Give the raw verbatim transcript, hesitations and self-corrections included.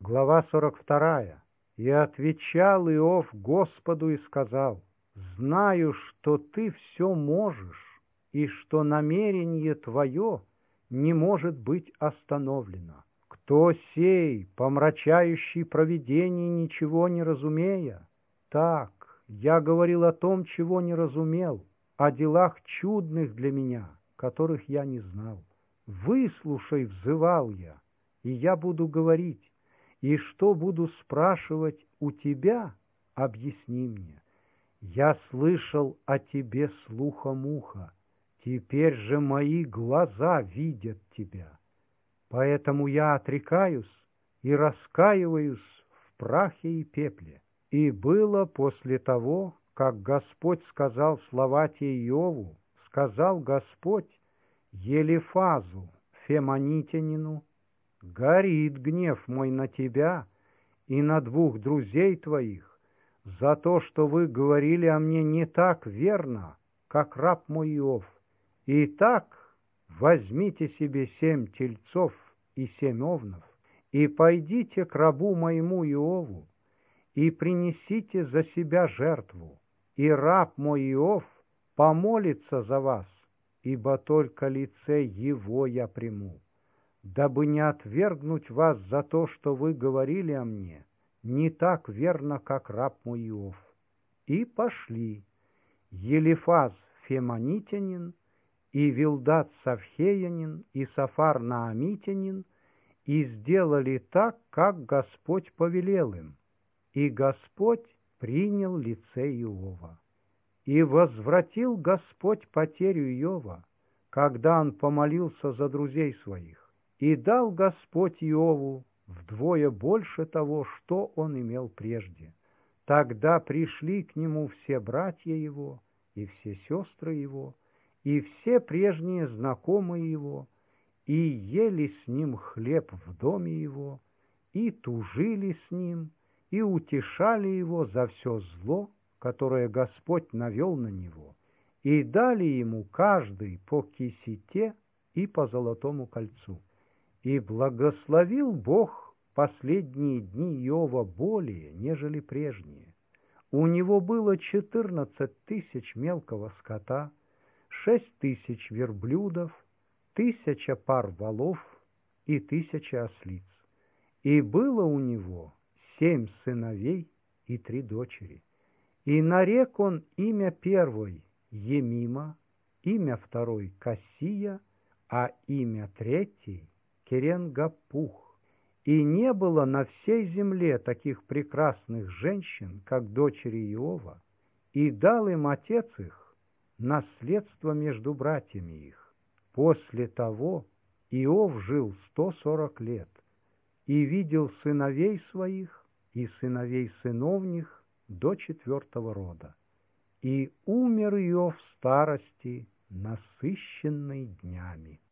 Глава сорок вторая. «И отвечал Иов Господу и сказал: знаю, что ты все можешь, и что намерение твое не может быть остановлено. Кто сей, помрачающий провидение, ничего не разумея? Так, я говорил о том, чего не разумел, о делах чудных для меня, которых я не знал. Выслушай, взывал я, и я буду говорить, и что буду спрашивать у тебя, объясни мне. Я слышал о тебе слухом уха, теперь же мои глаза видят тебя. Поэтому я отрекаюсь и раскаиваюсь в прахе и пепле». И было после того, как Господь сказал слова те Иову, сказал Господь Елифазу, фемонитянину: «Горит гнев мой на тебя и на двух друзей твоих за то, что вы говорили о мне не так верно, как раб мой Иов. Итак, возьмите себе семь тельцов и семь овнов, и пойдите к рабу моему Иову, и принесите за себя жертву, и раб мой Иов помолится за вас, ибо только лице его я приму, дабы не отвергнуть вас за то, что вы говорили о мне не так верно, как раб мой Иов». И пошли Елифаз фемонитянин, и Вилдад савхеянин, и Сафар наамитянин, и сделали так, как Господь повелел им, и Господь принял лице Иова. И возвратил Господь потерю Иова, когда он помолился за друзей своих, и дал Господь Иову вдвое больше того, что он имел прежде. Тогда пришли к нему все братья его, и все сестры его, и все прежние знакомые его, и ели с ним хлеб в доме его, и тужили с ним, и утешали его за все зло, которое Господь навел на него, и дали ему каждый по кисете и по золотому кольцу. И благословил Бог последние дни Иова более, нежели прежние. У него было четырнадцать тысяч мелкого скота, шесть тысяч верблюдов, тысяча пар волов и тысяча ослиц. И было у него семь сыновей и три дочери. И нарек он имя первой Емима, имя второй Кассия, а имя третьей Керен-Гапух. И не было на всей земле таких прекрасных женщин, как дочери Иова, и дал им отец их наследство между братьями их. После того Иов жил сто сорок лет, и видел сыновей своих и сыновей сыновних до четвертого рода. И умер Иов в старости, насыщенной днями.